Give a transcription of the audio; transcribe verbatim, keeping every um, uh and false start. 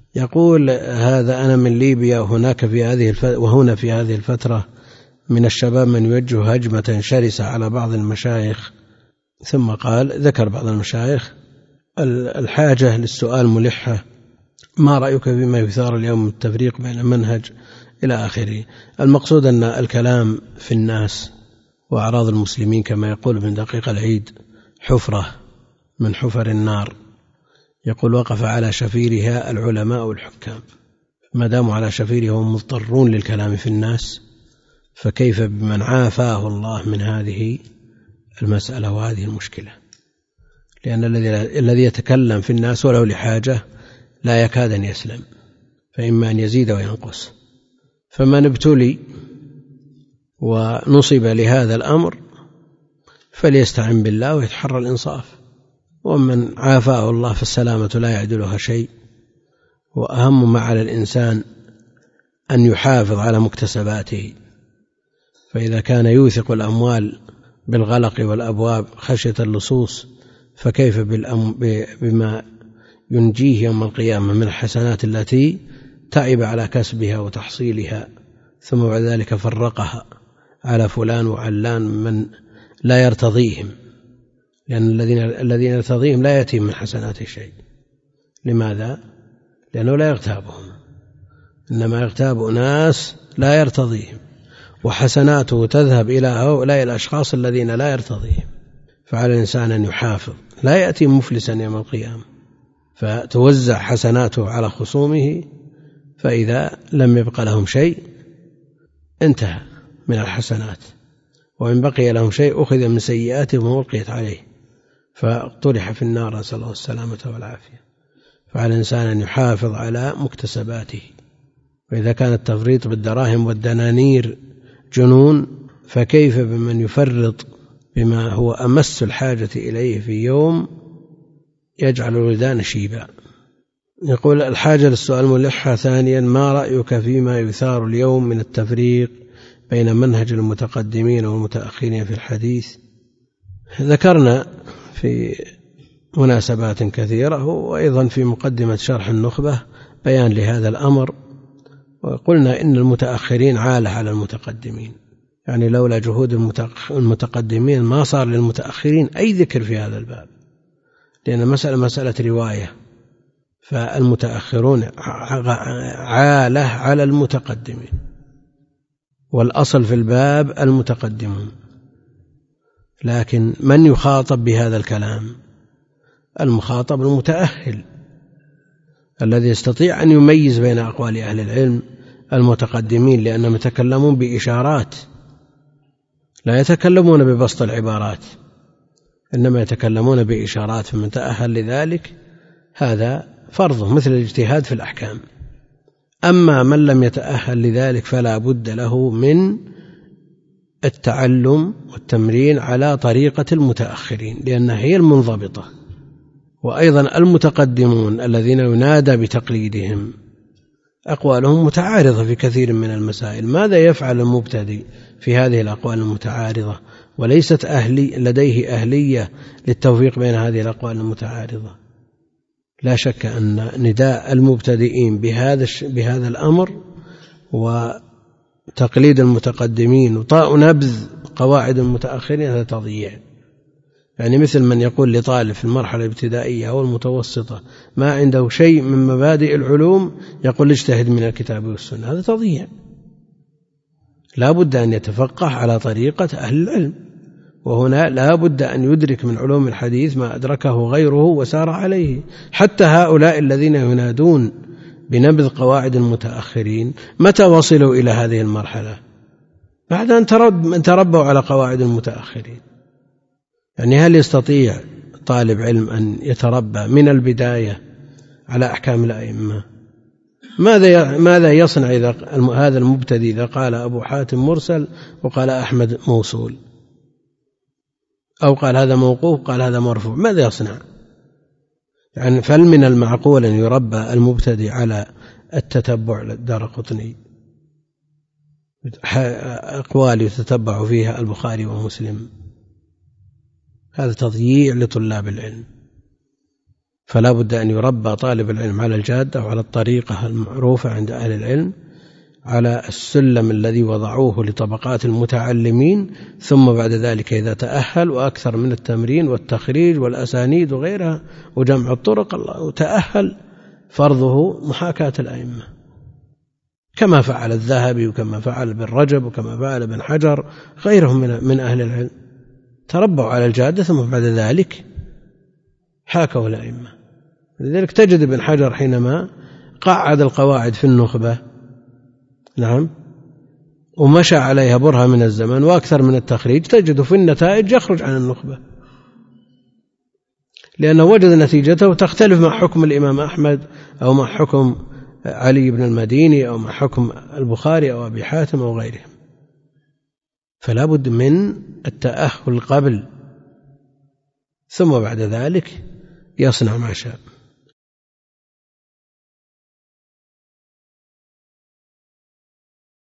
يقول هذا: أنا من ليبيا، وهناك في هذه وهنا في هذه الفترة من الشباب من يوجه هجمة شرسة على بعض المشايخ. ثم قال ذكر بعض المشايخ. الحاجة للسؤال ملحة: ما رأيك فيما يثار اليوم من التفريق بين المنهج إلى آخره. المقصود أن الكلام في الناس وأعراض المسلمين كما يقول ابن دقيق العيد حفرة من حفر النار، يقول وقف على شفيرها العلماء والحكام، ما داموا على شفيرها هم مضطرون للكلام في الناس، فكيف بمن عافاه الله من هذه المسألة وهذه المشكلة؟ لأن الذي يتكلم في الناس ولو لحاجة لا يكاد أن يسلم، فإما أن يزيد وينقص. فمن ابتلي ونصب لهذا الأمر فليستعن بالله ويتحرى الإنصاف، ومن عافاه الله فالسلامة لا يعدلها شيء. وأهم ما على الإنسان أن يحافظ على مكتسباته، فإذا كان يوثق الأموال بالغلق والأبواب خشية اللصوص، فكيف بما ينجيه يوم القيامة من الحسنات التي تعب على كسبها وتحصيلها، ثم بعد ذلك فرقها على فلان وعلان من لا يرتضيهم، لأن الذين الذين يرتضيهم لا يأتيهم من حسناته شيء. لماذا؟ لأنه لا يغتابهم، إنما يغتاب ناس لا يرتضيهم، وحسناته تذهب إلى هؤلاء الأشخاص الذين لا يرتضيهم. فعلى الإنسان أن يحافظ، لا يأتي مفلسا يوم القيامة فتوزع حسناته على خصومه، فإذا لم يبق لهم شيء انتهى من الحسنات، وإن بقي لهم شيء أخذ من سيئاتهم وألقيت عليه فطرح في النار، نسأل الله السلامة والعافية. فعلى الإنسان أن يحافظ على مكتسباته، وإذا كان التفريط بالدراهم والدنانير جنون، فكيف بمن يفرط بما هو أمس الحاجة إليه في يوم يجعل الولدان شيبا. يقول الحاجة للسؤال ملحة ثانيا: ما رأيك فيما يثار اليوم من التفريق بين منهج المتقدمين والمتأخرين في الحديث؟ ذكرنا في مناسبات كثيرة وأيضا في مقدمة شرح النخبة بيان لهذا الأمر، وقلنا إن المتأخرين عالة على المتقدمين، يعني لولا جهود المتقدمين ما صار للمتأخرين أي ذكر في هذا الباب، لأن مسألة مسألة رواية، فالمتأخرون عالة على المتقدمين، والأصل في الباب المتقدمون. لكن من يخاطب بهذا الكلام؟ المخاطب المتأهل الذي يستطيع أن يميز بين أقوال أهل العلم المتقدمين، لأنهم يتكلمون بإشارات، لا يتكلمون ببسط العبارات، إنما يتكلمون بإشارات، فمن تأهل لذلك هذا فرضه مثل الاجتهاد في الأحكام. أما من لم يتأهل لذلك فلا بد له من التعلم والتمرين على طريقة المتأخرين، لأنها هي المنضبطة. وأيضا المتقدمون الذين ينادى بتقليدهم أقوالهم متعارضة في كثير من المسائل. ماذا يفعل المبتدئ في هذه الأقوال المتعارضة وليست أهلي لديه أهلية للتوفيق بين هذه الأقوال المتعارضة؟ لا شك أن نداء المبتدئين بهذا بهذا الأمر وتقليد المتقدمين وطاء نبذ قواعد المتأخرين هذا تضييع. يعني مثل من يقول لطالب في المرحلة الابتدائية أو المتوسطة ما عنده شيء من مبادئ العلوم يقول اجتهد من الكتاب والسنة، هذا تضييع. لا بد أن يتفقه على طريقة أهل العلم، وهنا لا بد أن يدرك من علوم الحديث ما أدركه غيره وسار عليه. حتى هؤلاء الذين ينادون بنبذ قواعد المتأخرين متى وصلوا إلى هذه المرحلة؟ بعد أن تربوا على قواعد المتأخرين. يعني هل يستطيع طالب علم أن يتربى من البداية على أحكام الأئمة؟ ماذا ماذا يصنع إذا هذا المبتدئ إذا قال أبو حاتم مرسل وقال أحمد موصول، أو قال هذا موقوف قال هذا مرفوع؟ ماذا يصنع؟ يعني فهل من المعقول أن يربى المبتدئ على التتبع للدارقطني، أقوال يتتبع فيها البخاري ومسلم؟ هذا تضييع لطلاب العلم. فلا بد أن يربى طالب العلم على الجادة وعلى الطريقة المعروفة عند أهل العلم، على السلم الذي وضعوه لطبقات المتعلمين، ثم بعد ذلك إذا تأهل وأكثر من التمرين والتخريج والأسانيد وغيرها وجمع الطرق وتأهل، فرضه محاكاة الأئمة كما فعل الذهبي وكما فعل ابن رجب وكما فعل ابن حجر غيرهم من أهل العلم، تربوا على الجادة ثم بعد ذلك حاكوا الأئمة. لذلك تجد ابن حجر حينما قعد القواعد في النخبة، نعم، ومشى عليها برهة من الزمن وأكثر من التخريج، تجد في النتائج يخرج عن النخبة، لأنه وجد نتيجته تختلف مع حكم الإمام أحمد أو مع حكم علي بن المديني أو مع حكم البخاري أو أبي حاتم أو غيرهم. فلا بد من التأهل قبل، ثم بعد ذلك يصنع ما شاء.